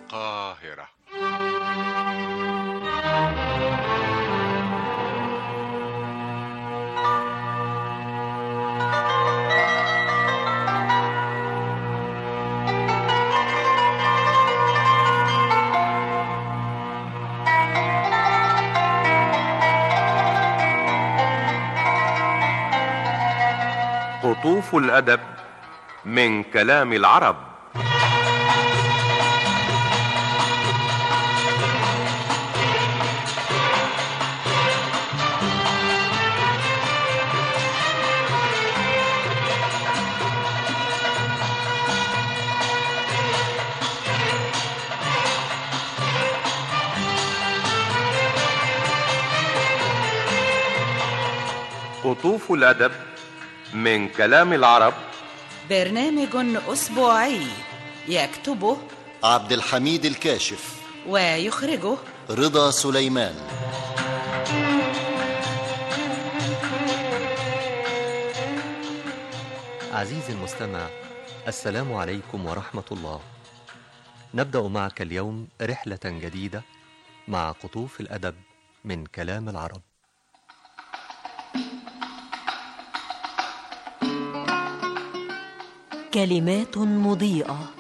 القاهرة. قطوف الأدب من كلام العرب. قطوف الأدب من كلام العرب، برنامج أسبوعي يكتبه عبد الحميد الكاشف ويخرجه رضا سليمان. عزيزي المستمع، السلام عليكم ورحمة الله. نبدأ معك اليوم رحلة جديدة مع قطوف الأدب من كلام العرب. كلمات مضيئة.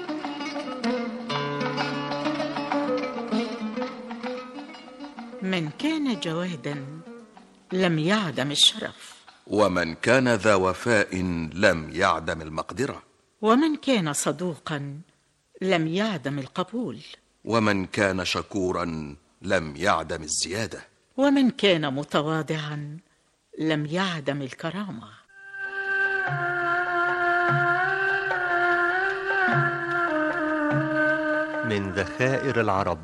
من كان جوادا لم يعدم الشرف، ومن كان ذا وفاء لم يعدم المقدرة، ومن كان صدوقا لم يعدم القبول، ومن كان شكورا لم يعدم الزيادة، ومن كان متواضعا لم يعدم الكرامة. من ذخائر العرب.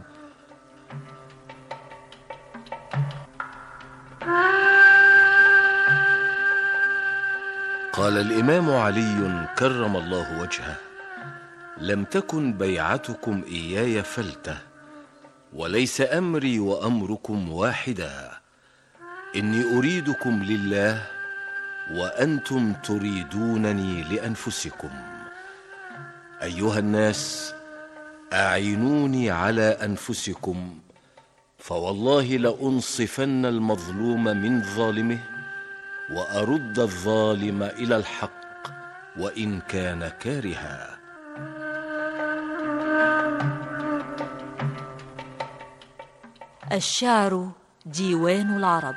قال الإمام علي كرم الله وجهه: لم تكن بيعتكم إياي فلتة، وليس أمري وأمركم واحدا، إني أريدكم لله وأنتم تريدونني لأنفسكم. أيها الناس، أعينوني على أنفسكم، فوالله لأنصفن المظلوم من ظالمه، وأرد الظالم إلى الحق وإن كان كارها. الشعر ديوان العرب.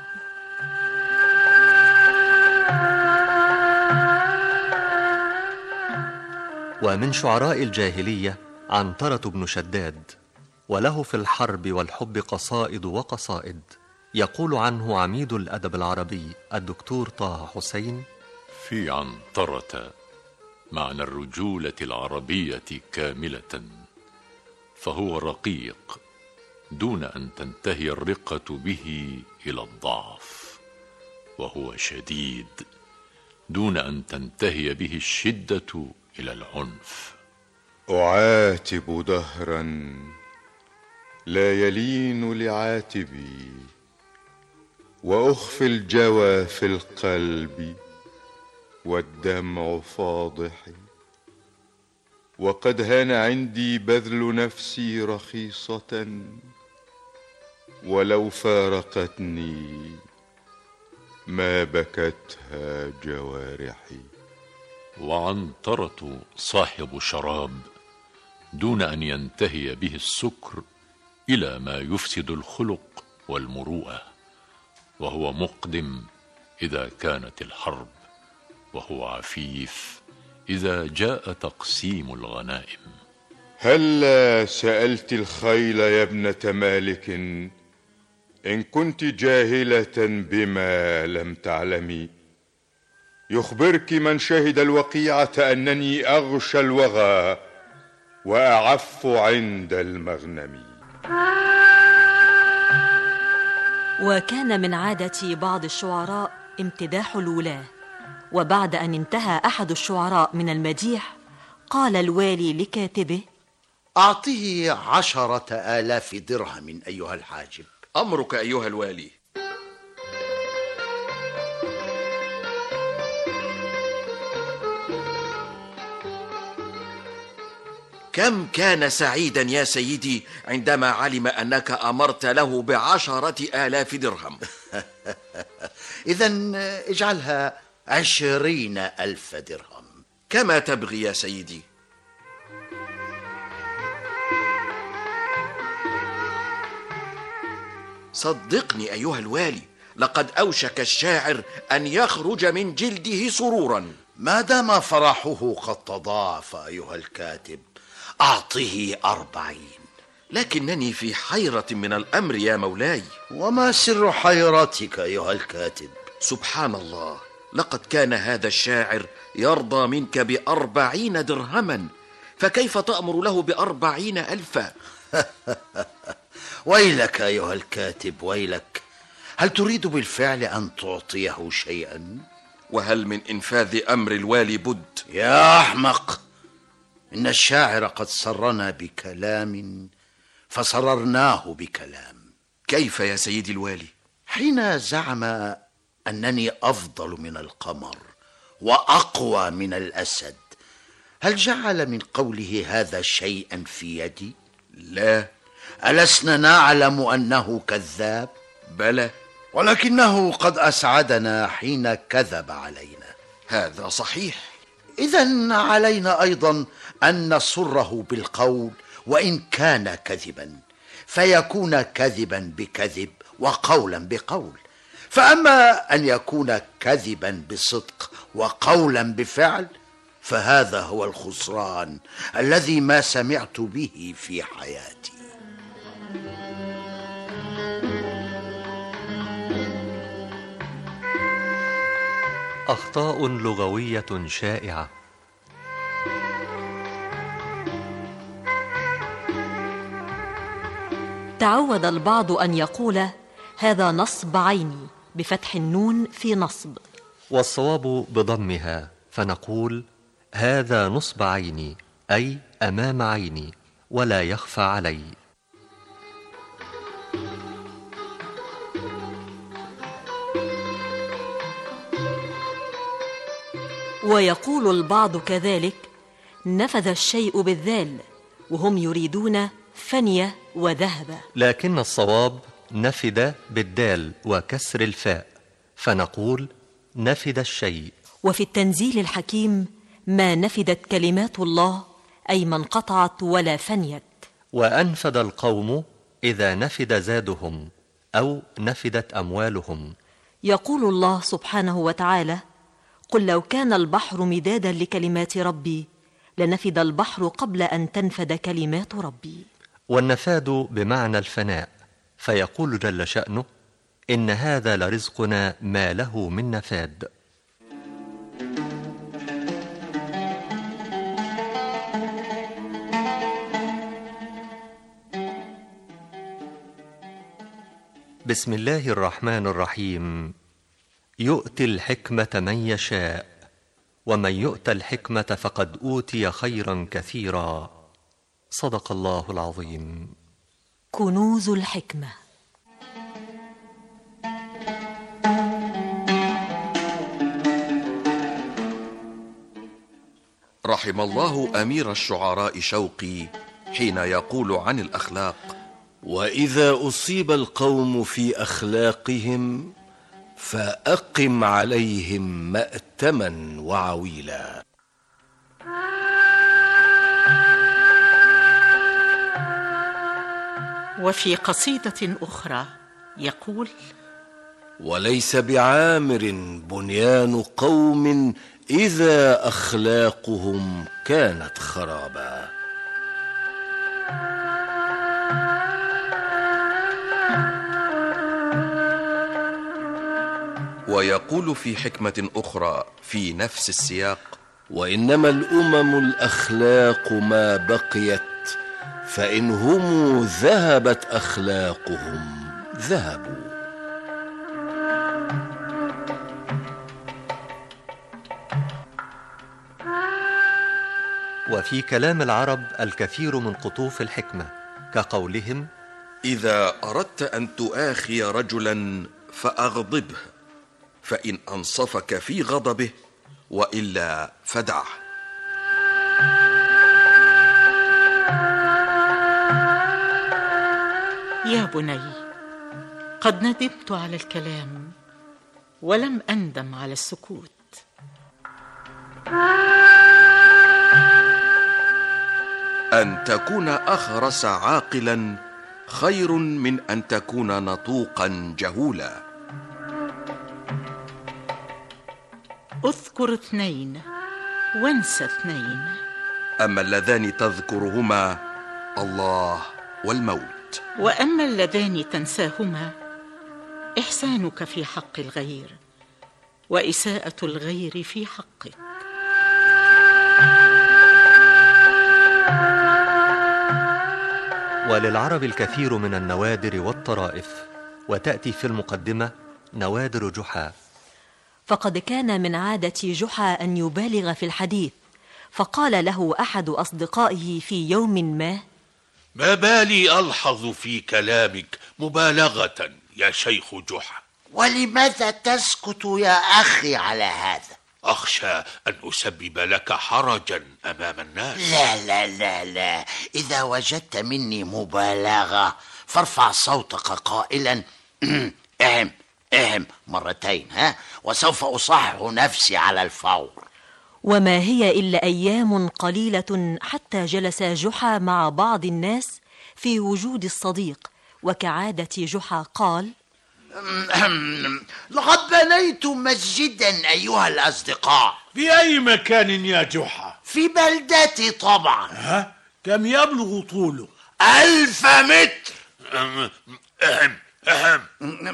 ومن شعراء الجاهلية عنترة بن شداد، وله في الحرب والحب قصائد وقصائد. يقول عنه عميد الأدب العربي الدكتور طه حسين: في عنترة معنى الرجولة العربية كاملة، فهو رقيق دون أن تنتهي الرقة به إلى الضعف، وهو شديد دون أن تنتهي به الشدة إلى العنف. أعاتب دهرا لا يلين لعاتبي، وأخفي الجوى في القلب والدمع فاضحي، وقد هان عندي بذل نفسي رخيصة، ولو فارقتني ما بكتها جوارحي. وعنترة صاحب شراب دون أن ينتهي به السكر إلى ما يفسد الخلق والمروءة، وهو مقدم إذا كانت الحرب، وهو عفيف إذا جاء تقسيم الغنائم. هلا سألت الخيل يا ابنة مالك إن كنت جاهلة بما لم تعلمي، يخبرك من شهد الوقيعة أنني أغشى الوغى وأعف عند المغنم. وكان من عادة بعض الشعراء امتداح الولاة، وبعد أن انتهى أحد الشعراء من المديح قال الوالي لكاتبه: أعطيه 10,000 درهم أيها الحاجب. أمرك أيها الوالي. كم كان سعيدا يا سيدي عندما علم أنك أمرت له ب10,000 درهم. إذن اجعلها 20,000 درهم. كما تبغي يا سيدي. صدقني أيها الوالي، لقد أوشك الشاعر أن يخرج من جلده سرورا. ما دام فرحه قد تضاعف أيها الكاتب، أعطه 40. لكنني في حيرة من الأمر يا مولاي. وما سر حيرتك أيها الكاتب؟ سبحان الله، لقد كان هذا الشاعر يرضى منك ب40 درهما، فكيف تأمر له ب40,000؟ ويلك أيها الكاتب، ويلك. هل تريد بالفعل أن تعطيه شيئا؟ وهل من إنفاذ أمر الوالي بد؟ يا أحمق، إن الشاعر قد سرنا بكلام فسررناه بكلام. كيف يا سيدي الوالي؟ حين زعم أنني أفضل من القمر وأقوى من الأسد، هل جعل من قوله هذا شيئا في يدي؟ لا. ألسنا نعلم أنه كذاب؟ بلى. ولكنه قد أسعدنا حين كذب علينا. هذا صحيح. إذن علينا أيضا أن نسره بالقول وإن كان كذبا، فيكون كذبا بكذب وقولا بقول. فأما أن يكون كذبا بصدق وقولا بفعل، فهذا هو الخسران الذي ما سمعت به في حياتي. أخطاء لغوية شائعة. تعود البعض أن يقول هذا نصب عيني بفتح النون في نصب، والصواب بضمها، فنقول هذا نصب عيني، أي أمام عيني ولا يخفى علي. ويقول البعض كذلك نفذ الشيء بالذال، وهم يريدون فنية وذهب. لكن الصواب نفد بالدال وكسر الفاء، فنقول نفد الشيء. وفي التنزيل الحكيم ما نفدت كلمات الله، أي ما انقطعت ولا فنيت. وأنفد القوم إذا نفد زادهم أو نفدت أموالهم. يقول الله سبحانه وتعالى: قل لو كان البحر مدادا لكلمات ربي لنفد البحر قبل أن تنفد كلمات ربي. والنفاد بمعنى الفناء، فيقول جل شأنه: إن هذا لرزقنا ما له من نفاد. بسم الله الرحمن الرحيم. يؤتي الحكمة من يشاء، ومن يؤت الحكمة فقد أوتي خيرا كثيرا. صدق الله العظيم. كنوز الحكمة. رحم الله أمير الشعراء شوقي حين يقول عن الأخلاق: وإذا أصيب القوم في أخلاقهم فأقم عليهم مأتما وعويلا. وفي قصيدة أخرى يقول: وليس بعامر بنيان قوم إذا أخلاقهم كانت خرابا. ويقول في حكمة أخرى في نفس السياق: وإنما الأمم الأخلاق ما بقيت، فإن هم ذهبت أخلاقهم ذهبوا. وفي كلام العرب الكثير من قطوف الحكمة، كقولهم: إذا أردت أن تؤاخي رجلا فأغضبه، فإن أنصفك في غضبه وإلا فدعه. يا بني، قد ندمت على الكلام ولم أندم على السكوت. أن تكون أخرس عاقلا خير من أن تكون نطوقا جهولا. اذكر 2 وانسى 2. أما اللذان تذكرهما الله والموت، وأما اللذان تنساهما إحسانك في حق الغير وإساءة الغير في حقك. وللعرب الكثير من النوادر والطرائف، وتأتي في المقدمة نوادر جحا. فقد كان من عادة جحا أن يبالغ في الحديث، فقال له أحد أصدقائه في يوم ما بالي ألحظ في كلامك مبالغة يا شيخ جحا. ولماذا تسكت يا أخي على هذا؟ أخشى أن أسبب لك حرجا أمام الناس. لا لا لا لا، إذا وجدت مني مبالغة فارفع صوتك قائلا اهم مرتين، وسوف أصحح نفسي على الفور. وما هي إلا أيام قليلة حتى جلس جحا مع بعض الناس في وجود الصديق، وكعادة جحا قال: لقد بنيت مسجدا أيها الأصدقاء. في أي مكان يا جحا؟ في بلدتي طبعا. كم يبلغ طوله؟ 1000 متر. أهم.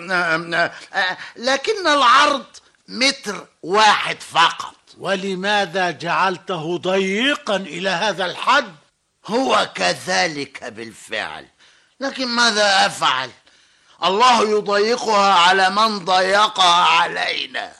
لكن العرض 1 متر فقط. ولماذا جعلته ضيقا إلى هذا الحد؟ هو كذلك بالفعل، لكن ماذا أفعل؟ الله يضيقها على من ضيقها علينا.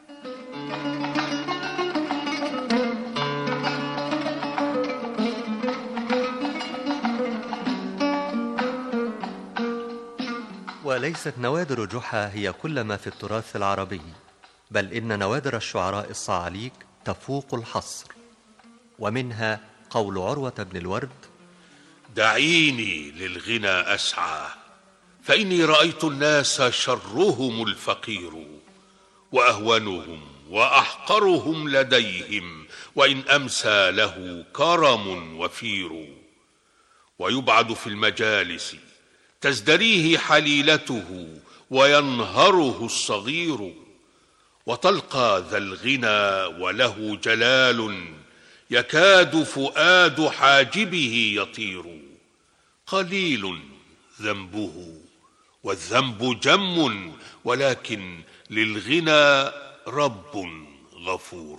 وليست نوادر جحا هي كل ما في التراث العربي، بل إن نوادر الشعراء الصعاليك تفوق الحصر. ومنها قول عروة بن الورد: دعيني للغنى أسعى، فإني رأيت الناس شرهم الفقير، وأهونهم وأحقرهم لديهم، وإن أمسى له كرم وفير. ويبعد في المجالس تزدريه حليلته، وينهره الصغير. وتلقى ذا الغنى وله جلال، يكاد فؤاد حاجبه يطير. قليل ذنبه والذنب جم، ولكن للغنى رب غفور.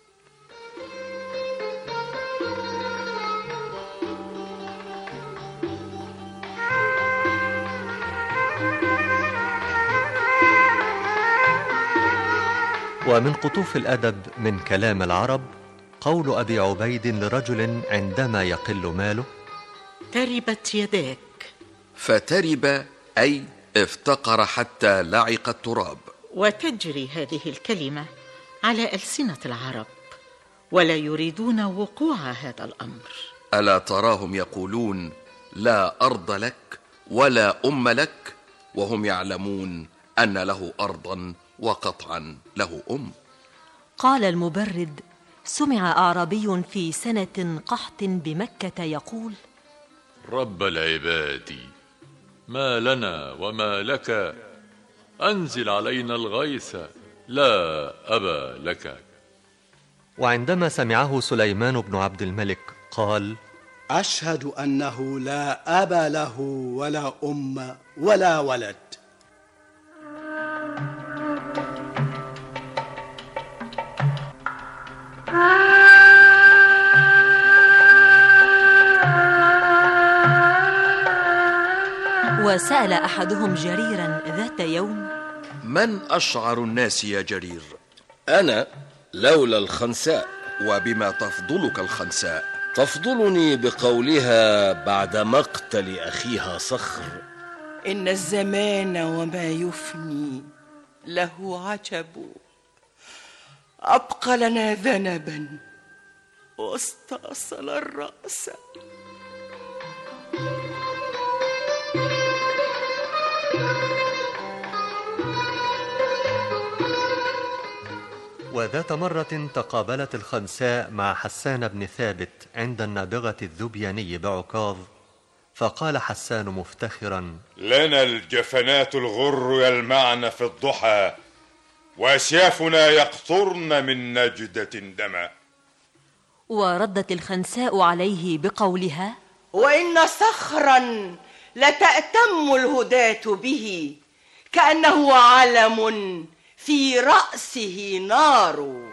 ومن قطوف الأدب من كلام العرب قول أبي عبيد لرجل عندما يقل ماله: تربت يداك. فترب أي افتقر حتى لعق التراب. وتجري هذه الكلمة على ألسنة العرب، ولا يريدون وقوع هذا الأمر. ألا تراهم يقولون: لا أرض لك ولا أم لك، وهم يعلمون أن له أرضا وقطعا له أم. قال المبرد: سمع أعرابي في سنة قحط بمكة يقول: رب العباد، ما لنا وما لك، أنزل علينا الغيث، لا أبا لك. وعندما سمعه سليمان بن عبد الملك قال: أشهد أنه لا أب له ولا أم ولا ولد. وسأل أحدهم جريرا ذات يوم: من أشعر الناس يا جرير؟ أنا، لولا الخنساء. وبما تفضلك الخنساء؟ تفضلني بقولها بعد مقتل أخيها صخر: إن الزمان وما يفني له عجب، أبقى لنا ذنبا واستأصل الرأس. وذات مرة تقابلت الخنساء مع حسان بن ثابت عند النابغة الذبياني بعكاظ، فقال حسان مفتخرا: لنا الجفنات الغر يلمعن في الضحى، وأسيافنا يقطرن من نجدة دما. وردت الخنساء عليه بقولها: وإن صخرا لتأتم الهداة به، كأنه علم في رأسه نار.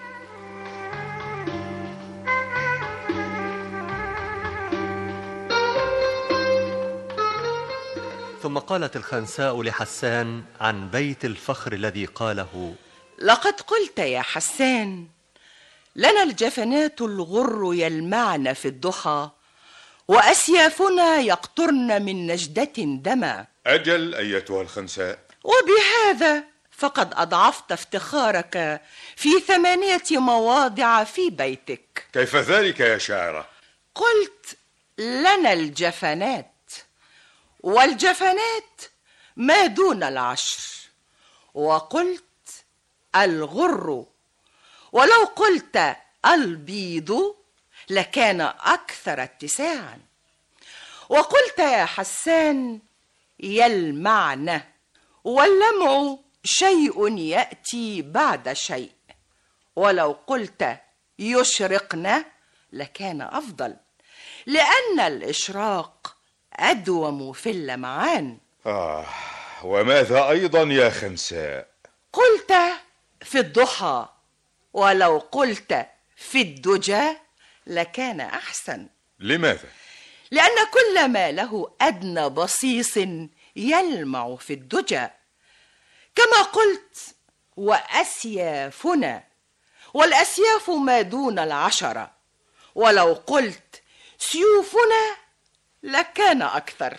ثم قالت الخنساء لحسان عن بيت الفخر الذي قاله: لقد قلت يا حسان: لنا الجفنات الغر يلمعن في الضحى، وأسيافنا يقطرن من نجدة دما. أجل أيتها الخنساء، وبهذا فقد أضعفت افتخارك في 8 مواضع في بيتك. كيف ذلك يا شاعرة؟ قلت لنا الجفنات، والجفنات ما دون 10، وقلت الغر، ولو قلت البيض لكان أكثر اتساعا. وقلت يا حسان يلمعن، واللمع شيء يأتي بعد شيء، ولو قلت يشرقن لكان أفضل، لأن الإشراق أدوم في اللمعان. وماذا أيضا يا خنساء؟ قلت في الضحى، ولو قلت في الدجى لكان أحسن. لماذا؟ لأن كل ما له أدنى بصيص يلمع في الدجى، كما قلت وأسيافنا، والأسياف ما دون 10، ولو قلت سيوفنا لكان أكثر.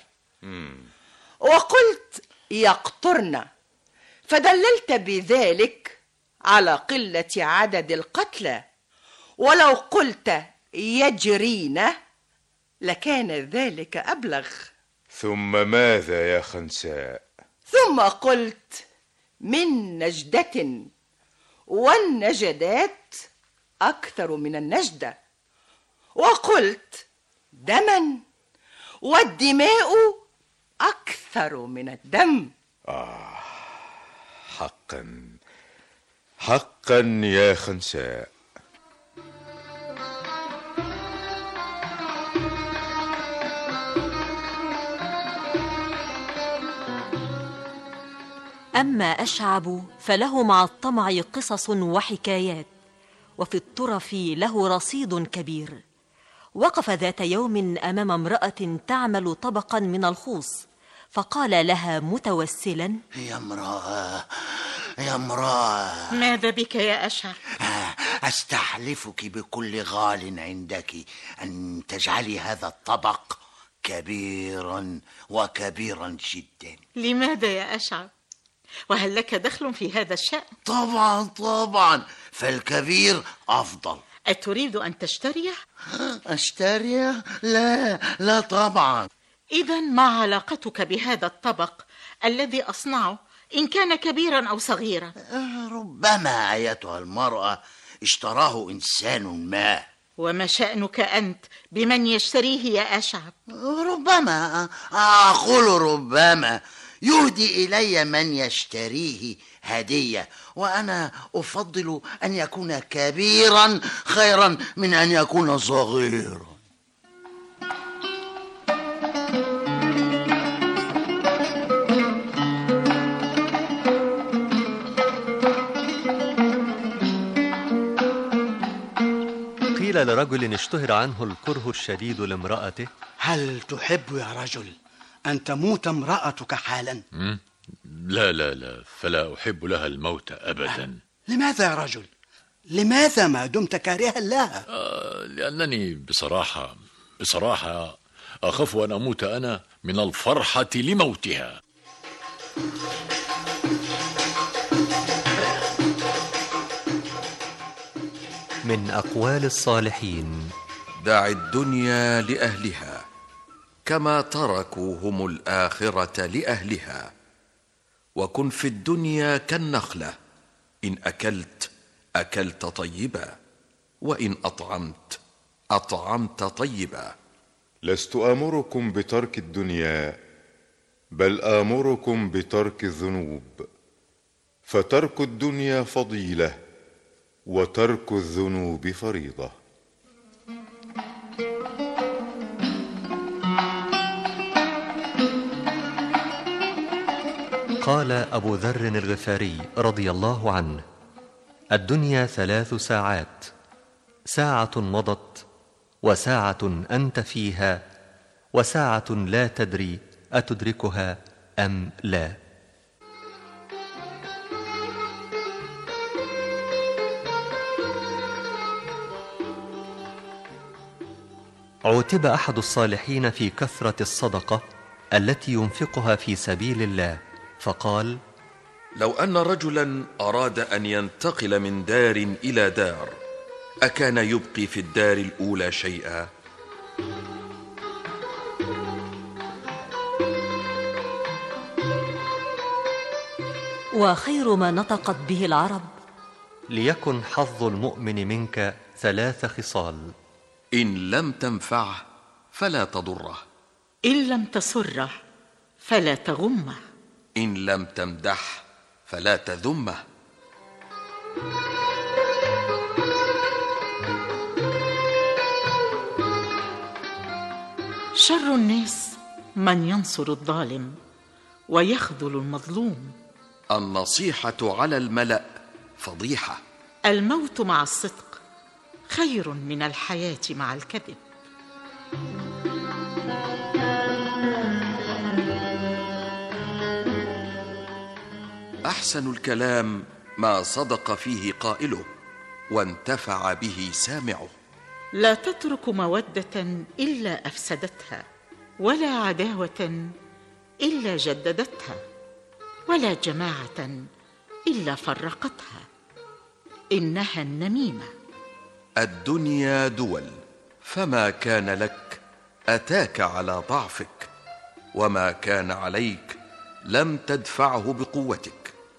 وقلت يقطرن، فدللت بذلك على قلة عدد القتلى، ولو قلت يجرين لكان ذلك أبلغ. ثم ماذا يا خنساء؟ ثم قلت من نجدة، والنجدات أكثر من النجدة، وقلت دما، والدماء أكثر من الدم. حقا حقا يا خنساء. أما أشعب فله مع الطمع قصص وحكايات، وفي الطرف له رصيد كبير. وقف ذات يوم أمام امرأة تعمل طبقا من الخوص، فقال لها متوسلا: يا امرأة يا امرأة، ماذا بك يا أشعب؟ أستحلفك بكل غال عندك أن تجعلي هذا الطبق كبيرا وكبيرا جدا. لماذا يا أشعب؟ وهل لك دخل في هذا الشأن؟ طبعا طبعا، فالكبير أفضل. أتريد أن تشتريه؟ أشتريه؟ لا لا طبعا. إذن ما علاقتك بهذا الطبق الذي أصنعه إن كان كبيرا أو صغيرا؟ ربما أيتها المرأة اشتراه إنسان ما. وما شأنك أنت بمن يشتريه يا أشعب؟ ربما، أقول ربما، يهدي إلي من يشتريه هدية، وأنا أفضل أن يكون كبيرا خيرا من أن يكون صغيرا. قيل لرجل اشتهر عنه الكره الشديد لامرأته: هل تحب يا رجل أن تموت امرأتك حالا؟ لا لا لا، فلا أحب لها الموت أبدا. لماذا يا رجل؟ لماذا ما دمت كارها لها؟ لأنني بصراحة أخاف أن أموت أنا من الفرحة لموتها. من أقوال الصالحين: دع الدنيا لأهلها كما تركوا هم الآخرة لأهلها، وكن في الدنيا كالنخلة، إن أكلت أكلت طيبا، وإن أطعمت طيبا. لست آمركم بترك الدنيا، بل آمركم بترك الذنوب، فترك الدنيا فضيلة، وترك الذنوب فريضة. قال أبو ذر الغفاري رضي الله عنه: الدنيا 3 ساعات، ساعة مضت، وساعة أنت فيها، وساعة لا تدري أتدركها أم لا. عُتب أحد الصالحين في كثرة الصدقة التي ينفقها في سبيل الله، فقال: لو أن رجلا أراد أن ينتقل من دار إلى دار، أكان يبقي في الدار الأولى شيئا؟ وخير ما نطقت به العرب: ليكن حظ المؤمن منك 3 خصال: إن لم تنفعه فلا تضره، إن لم تسره فلا تغمه، إن لم تمدح فلا تذمه. شر الناس من ينصر الظالم ويخذل المظلوم. النصيحة على الملأ فضيحة. الموت مع الصدق خير من الحياة مع الكذب. أحسن الكلام ما صدق فيه قائله وانتفع به سامعه. لا تترك مودة إلا أفسدتها، ولا عداوة إلا جددتها، ولا جماعة إلا فرقتها، إنها النميمة. الدنيا دول، فما كان لك أتاك على ضعفك، وما كان عليك لم تدفعه بقوتك.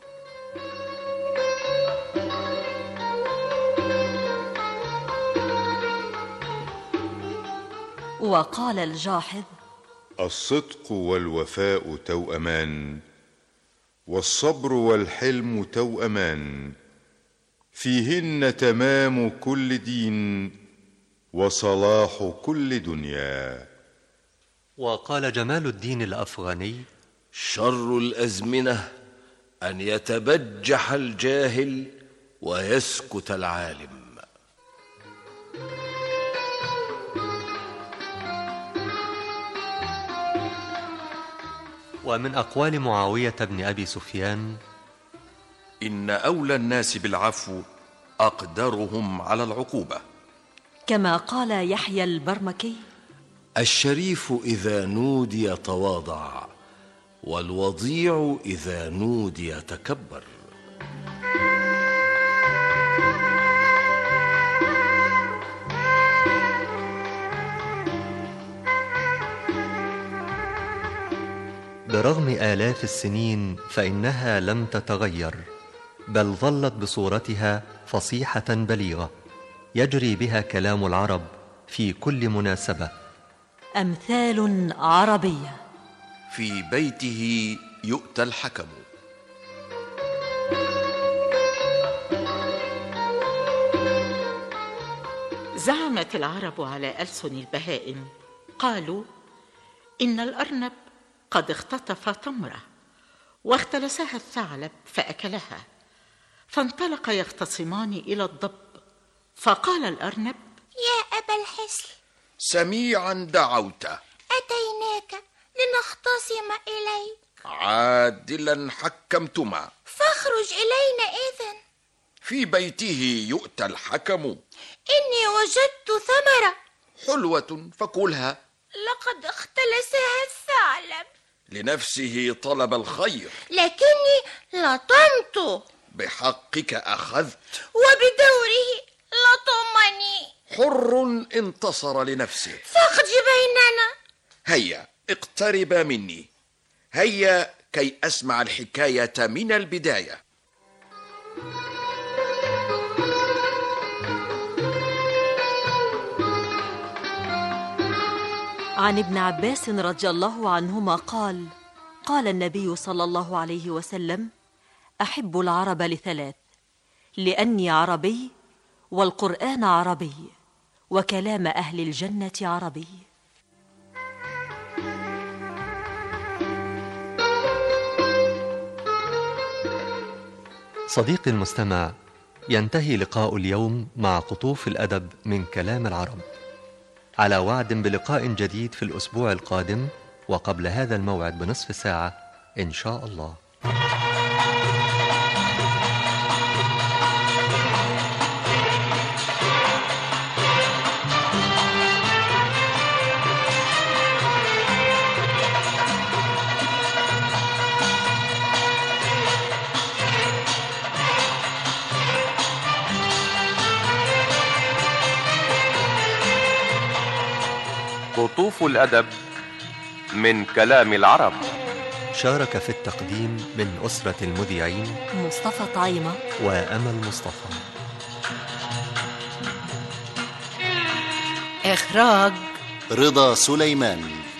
وقال الجاحظ: الصدق والوفاء توأمان، والصبر والحلم توأمان، فيهن تمام كل دين، وصلاح كل دنيا. وقال جمال الدين الأفغاني: شر الأزمنة أن يتبجح الجاهل ويسكت العالم. ومن أقوال معاوية بن أبي سفيان: إن أولى الناس بالعفو أقدرهم على العقوبة. كما قال يحيى البرمكي: الشريف إذا نودي تواضع، والوضيع إذا نودي تكبر. برغم آلاف السنين فإنها لم تتغير، بل ظلت بصورتها فصيحة بليغة يجري بها كلام العرب في كل مناسبة. أمثال عربية: في بيته يؤتى الحكم. زعمت العرب على ألسن البهائم، قالوا: إن الأرنب قد اختطف تمرة واختلسها الثعلب فأكلها، فانطلق يختصمان إلى الضب، فقال الأرنب: يا أبا الحسن، سميعا دعوت، أتيناك لنختصم إليك، عادلا حكمتما، فاخرج إلينا إذن. في بيته يؤتى الحكم. إني وجدت ثمرة حلوة فكلها. لقد اختلسها الثعلب. لنفسه طلب الخير، لكني لطمته. بحقك أخذت، وبدوره لطمني. حر انتصر لنفسه. فاقض بيننا. هيا اقتربا مني، هيا كي أسمع الحكاية من البداية. عن ابن عباس رضي الله عنهما قال: قال النبي صلى الله عليه وسلم: أحب العرب لثلاث: لأني عربي، والقرآن عربي، وكلام أهل الجنة عربي. صديقي المستمع، ينتهي لقاء اليوم مع قطوف الأدب من كلام العرب، على وعد بلقاء جديد في الأسبوع القادم، وقبل هذا الموعد بنصف ساعة إن شاء الله. قطوف الأدب من كلام العرب. شارك في التقديم من أسرة المذيعين مصطفى طعيمة وأمل مصطفى. إخراج رضا سليمان.